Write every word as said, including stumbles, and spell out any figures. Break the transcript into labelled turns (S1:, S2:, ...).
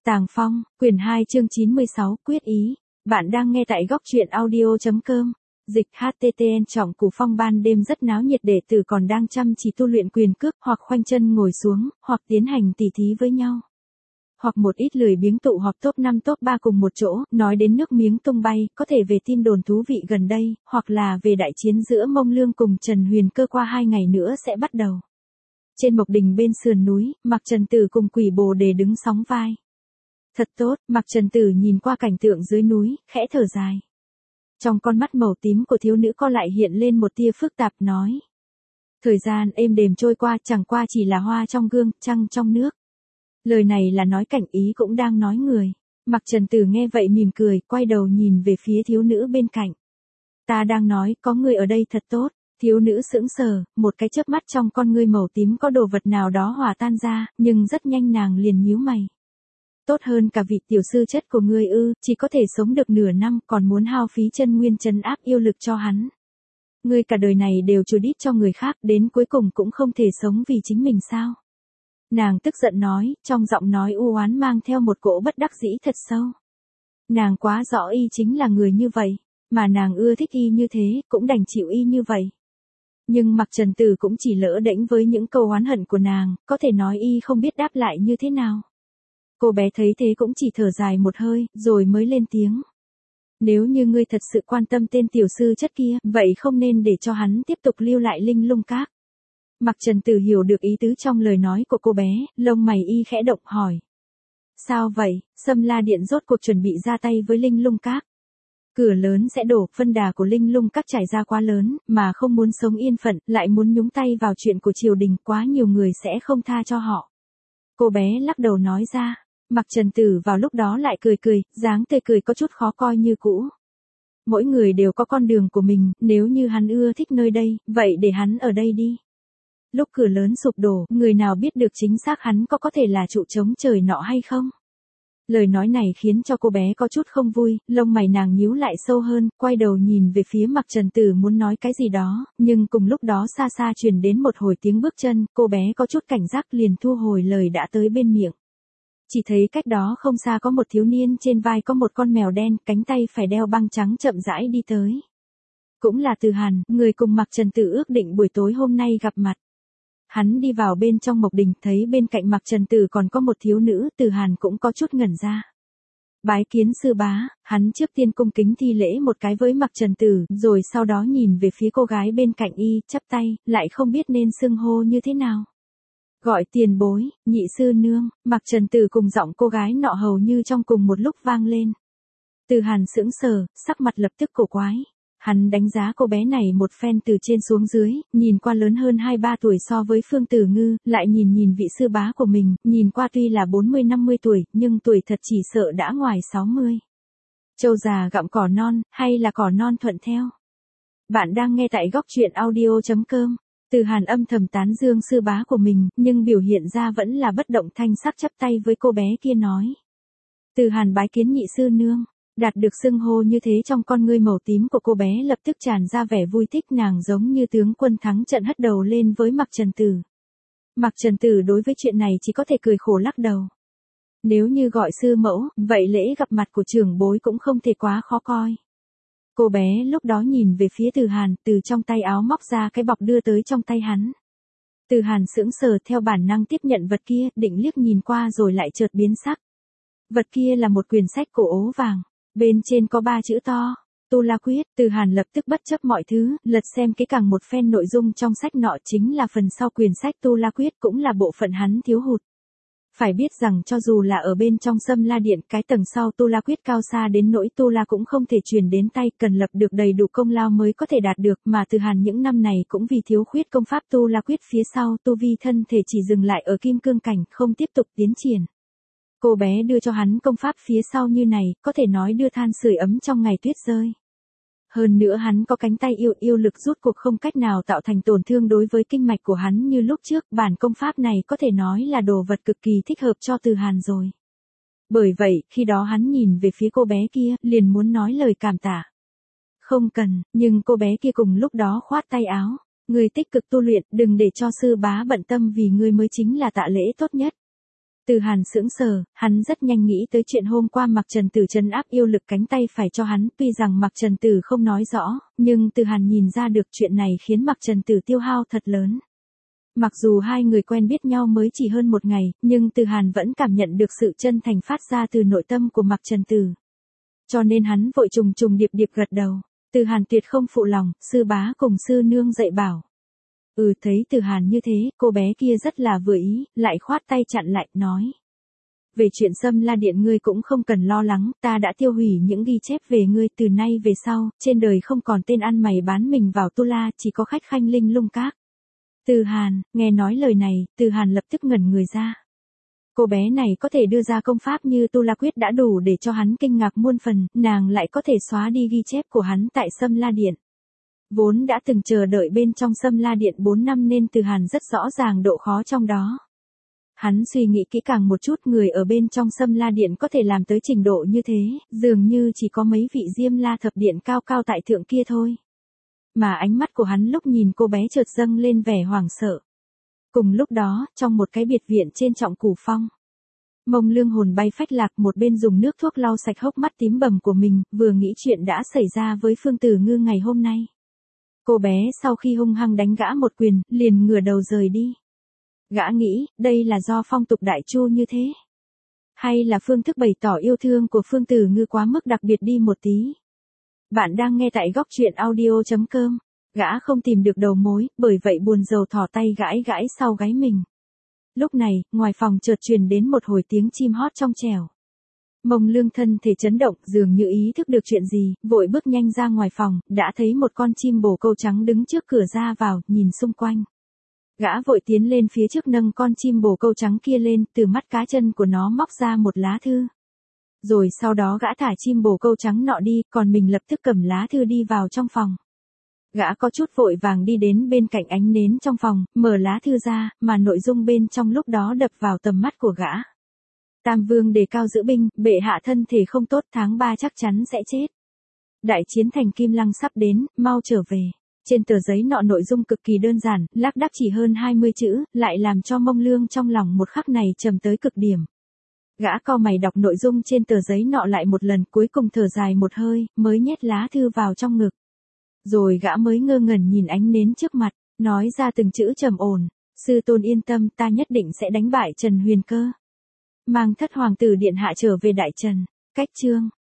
S1: Tàng Phong, quyển hai chương chín mươi sáu, quyết ý. Bạn đang nghe tại góc truyện audio.com. Dịch hát tê tê en trọng củ phong ban đêm rất náo nhiệt, đệ tử còn đang chăm chỉ tu luyện quyền cước, hoặc khoanh chân ngồi xuống, hoặc tiến hành tỉ thí với nhau. Hoặc một ít lười biếng tụ họp top năm top ba cùng một chỗ, nói đến nước miếng tung bay, có thể về tin đồn thú vị gần đây, hoặc là về đại chiến giữa Mông Lương cùng Trần Huyền Cơ qua hai ngày nữa sẽ bắt đầu. Trên mộc đình bên sườn núi, Mạc Trần Tử cùng Quỷ Bồ Đề đứng sóng vai. Thật tốt, Mạc Trần Tử nhìn qua cảnh tượng dưới núi, khẽ thở dài. Trong con mắt màu tím của thiếu nữ co lại hiện lên một tia phức tạp, nói. Thời gian êm đềm trôi qua, chẳng qua chỉ là hoa trong gương, trăng trong nước. Lời này là nói cảnh, ý cũng đang nói người. Mạc Trần Tử nghe vậy mỉm cười, quay đầu nhìn về phía thiếu nữ bên cạnh. Ta đang nói, có người ở đây thật tốt. Thiếu nữ sững sờ, một cái chớp mắt trong con ngươi màu tím có đồ vật nào đó hòa tan ra, nhưng rất nhanh nàng liền nhíu mày. Tốt hơn cả vị tiểu sư chất của ngươi ư, chỉ có thể sống được nửa năm, còn muốn hao phí chân nguyên trấn áp yêu lực cho hắn. Ngươi cả đời này đều chùi đít cho người khác, đến cuối cùng cũng không thể sống vì chính mình sao? Nàng tức giận nói, trong giọng nói u oán mang theo một cỗ bất đắc dĩ thật sâu. Nàng quá rõ y chính là người như vậy, mà nàng ưa thích y như thế, cũng đành chịu y như vậy. Nhưng Mạc Trần Tử cũng chỉ lỡ đễnh với những câu oán hận của nàng, có thể nói y không biết đáp lại như thế nào. Cô bé thấy thế cũng chỉ thở dài một hơi, rồi mới lên tiếng. Nếu như ngươi thật sự quan tâm tên tiểu sư chất kia, vậy không nên để cho hắn tiếp tục lưu lại Linh Lung Các. Mạc Trần Tử hiểu được ý tứ trong lời nói của cô bé, lông mày y khẽ động hỏi. Sao vậy, Sâm La Điện rốt cuộc chuẩn bị ra tay với Linh Lung Các. Cửa lớn sẽ đổ, phân đà của Linh Lung Các trải ra quá lớn, mà không muốn sống yên phận, lại muốn nhúng tay vào chuyện của triều đình, quá nhiều người sẽ không tha cho họ. Cô bé lắc đầu nói ra. Mạc Trần Tử vào lúc đó lại cười cười, dáng tươi cười có chút khó coi như cũ. Mỗi người đều có con đường của mình, nếu như hắn ưa thích nơi đây, vậy để hắn ở đây đi. Lúc cửa lớn sụp đổ, người nào biết được chính xác hắn có có thể là trụ chống trời nọ hay không? Lời nói này khiến cho cô bé có chút không vui, lông mày nàng nhíu lại sâu hơn, quay đầu nhìn về phía Mạc Trần Tử muốn nói cái gì đó, nhưng cùng lúc đó xa xa truyền đến một hồi tiếng bước chân, cô bé có chút cảnh giác liền thu hồi lời đã tới bên miệng. Chỉ thấy cách đó không xa có một thiếu niên trên vai có một con mèo đen, cánh tay phải đeo băng trắng chậm rãi đi tới. Cũng là Từ Hàn, người cùng Mạc Trần Tử ước định buổi tối hôm nay gặp mặt. Hắn đi vào bên trong mộc đình, thấy bên cạnh Mạc Trần Tử còn có một thiếu nữ, Từ Hàn cũng có chút ngẩn ra. Bái kiến sư bá, hắn trước tiên cung kính thi lễ một cái với Mạc Trần Tử, rồi sau đó nhìn về phía cô gái bên cạnh y, chắp tay, lại không biết nên xưng hô như thế nào. Gọi tiền bối, nhị sư nương, Mạc Trần Tử cùng giọng cô gái nọ hầu như trong cùng một lúc vang lên. Từ Hàn sững sờ, sắc mặt lập tức cổ quái. Hắn đánh giá cô bé này một phen từ trên xuống dưới, nhìn qua lớn hơn hai ba tuổi so với Phương Tử Ngư, lại nhìn nhìn vị sư bá của mình, nhìn qua tuy là bốn mươi năm mươi tuổi, nhưng tuổi thật chỉ sợ đã ngoài sáu mươi. Trâu già gặm cỏ non, hay là cỏ non thuận theo? Bạn đang nghe tại góc truyện audio.com. Từ Hàn âm thầm tán dương sư bá của mình, nhưng biểu hiện ra vẫn là bất động thanh sắc, chắp tay với cô bé kia nói. Từ Hàn bái kiến nhị sư nương. Đạt được xưng hô như thế trong con ngươi màu tím của cô bé lập tức tràn ra vẻ vui thích, nàng giống như tướng quân thắng trận hất đầu lên với Mạc Trần Tử. Mạc Trần Tử đối với chuyện này chỉ có thể cười khổ lắc đầu. Nếu như gọi sư mẫu, vậy lễ gặp mặt của trưởng bối cũng không thể quá khó coi. Cô bé lúc đó nhìn về phía Từ Hàn, từ trong tay áo móc ra cái bọc đưa tới trong tay hắn. Từ Hàn sững sờ theo bản năng tiếp nhận vật kia, định liếc nhìn qua rồi lại chợt biến sắc. Vật kia là một quyển sách cổ ố vàng. Bên trên có ba chữ to, Tu La Quyết. Từ Hàn lập tức bất chấp mọi thứ, lật xem cái càng một phen nội dung trong sách nọ, chính là phần sau quyển sách Tu La Quyết, cũng là bộ phận hắn thiếu hụt. Phải biết rằng cho dù là ở bên trong Sâm La Điện, cái tầng sau Tu La Quyết cao xa đến nỗi Tu La cũng không thể truyền đến tay, cần lập được đầy đủ công lao mới có thể đạt được, mà Từ Hàn những năm này cũng vì thiếu khuyết công pháp Tu La Quyết phía sau, tu vi thân thể chỉ dừng lại ở kim cương cảnh, không tiếp tục tiến triển. Cô bé đưa cho hắn công pháp phía sau như này, có thể nói đưa than sưởi ấm trong ngày tuyết rơi. Hơn nữa hắn có cánh tay yêu yêu lực rút cuộc không cách nào tạo thành tổn thương đối với kinh mạch của hắn như lúc trước, bản công pháp này có thể nói là đồ vật cực kỳ thích hợp cho Từ Hàn rồi. Bởi vậy, khi đó hắn nhìn về phía cô bé kia, liền muốn nói lời cảm tạ. Không cần, nhưng cô bé kia cùng lúc đó khoát tay áo. Ngươi tích cực tu luyện, đừng để cho sư bá bận tâm, vì ngươi mới chính là tạ lễ tốt nhất. Từ Hàn sững sờ, hắn rất nhanh nghĩ tới chuyện hôm qua Mạc Trần Tử trấn áp yêu lực cánh tay phải cho hắn, tuy rằng Mạc Trần Tử không nói rõ, nhưng Từ Hàn nhìn ra được chuyện này khiến Mạc Trần Tử tiêu hao thật lớn. Mặc dù hai người quen biết nhau mới chỉ hơn một ngày, nhưng Từ Hàn vẫn cảm nhận được sự chân thành phát ra từ nội tâm của Mạc Trần Tử. Cho nên hắn vội trùng trùng điệp điệp gật đầu. Từ Hàn tuyệt không phụ lòng, sư bá cùng sư nương dạy bảo. Ừ, thấy Từ Hàn như thế, cô bé kia rất là vừa ý, lại khoát tay chặn lại, nói. Về chuyện Sâm La Điện ngươi cũng không cần lo lắng, ta đã tiêu hủy những ghi chép về ngươi, từ nay về sau, trên đời không còn tên ăn mày bán mình vào tu la, chỉ có khách khanh linh lung các. Từ Hàn, nghe nói lời này, Từ Hàn lập tức ngẩn người ra. Cô bé này có thể đưa ra công pháp như Tu La Quyết đã đủ để cho hắn kinh ngạc muôn phần, nàng lại có thể xóa đi ghi chép của hắn tại Sâm La Điện. Vốn đã từng chờ đợi bên trong Sâm La Điện bốn năm nên Từ Hàn rất rõ ràng độ khó trong đó. Hắn suy nghĩ kỹ càng một chút, người ở bên trong Sâm La Điện có thể làm tới trình độ như thế, dường như chỉ có mấy vị Diêm La Thập Điện cao cao tại thượng kia thôi. Mà ánh mắt của hắn lúc nhìn cô bé chợt dâng lên vẻ hoảng sợ. Cùng lúc đó, trong một cái biệt viện trên Trọng Cửu Phong, Mông Lương hồn bay phách lạc, một bên dùng nước thuốc lau sạch hốc mắt tím bầm của mình, vừa nghĩ chuyện đã xảy ra với Phương Tử Ngư ngày hôm nay. Cô bé sau khi hung hăng đánh gã một quyền, liền ngửa đầu rời đi. Gã nghĩ, đây là do phong tục Đại Chu như thế, hay là phương thức bày tỏ yêu thương của Phương Tử Ngư quá mức đặc biệt đi một tí. Bạn đang nghe tại góc truyện audio chấm com. Gã không tìm được đầu mối, bởi vậy buồn rầu thò tay gãi gãi sau gáy mình. Lúc này, ngoài phòng chợt truyền đến một hồi tiếng chim hót trong trẻo. Mông Lương thân thể chấn động, dường như ý thức được chuyện gì, vội bước nhanh ra ngoài phòng, đã thấy một con chim bồ câu trắng đứng trước cửa ra vào, nhìn xung quanh. Gã vội tiến lên phía trước nâng con chim bồ câu trắng kia lên, từ mắt cá chân của nó móc ra một lá thư. Rồi sau đó gã thả chim bồ câu trắng nọ đi, còn mình lập tức cầm lá thư đi vào trong phòng. Gã có chút vội vàng đi đến bên cạnh ánh nến trong phòng, mở lá thư ra, mà nội dung bên trong lúc đó đập vào tầm mắt của gã. Tam Vương đề cao giữ binh, bệ hạ thân thể không tốt, tháng ba chắc chắn sẽ chết. Đại chiến thành Kim Lăng sắp đến, mau trở về. Trên tờ giấy nọ nội dung cực kỳ đơn giản, lác đác chỉ hơn hai mươi chữ, lại làm cho Mông Lương trong lòng một khắc này trầm tới cực điểm. Gã cau mày đọc nội dung trên tờ giấy nọ lại một lần, cuối cùng thở dài một hơi, mới nhét lá thư vào trong ngực. Rồi gã mới ngơ ngẩn nhìn ánh nến trước mặt, nói ra từng chữ trầm ổn, sư tôn yên tâm, ta nhất định sẽ đánh bại Trần Huyền Cơ. Mang thất hoàng tử điện hạ trở về Đại Trần. Cách chương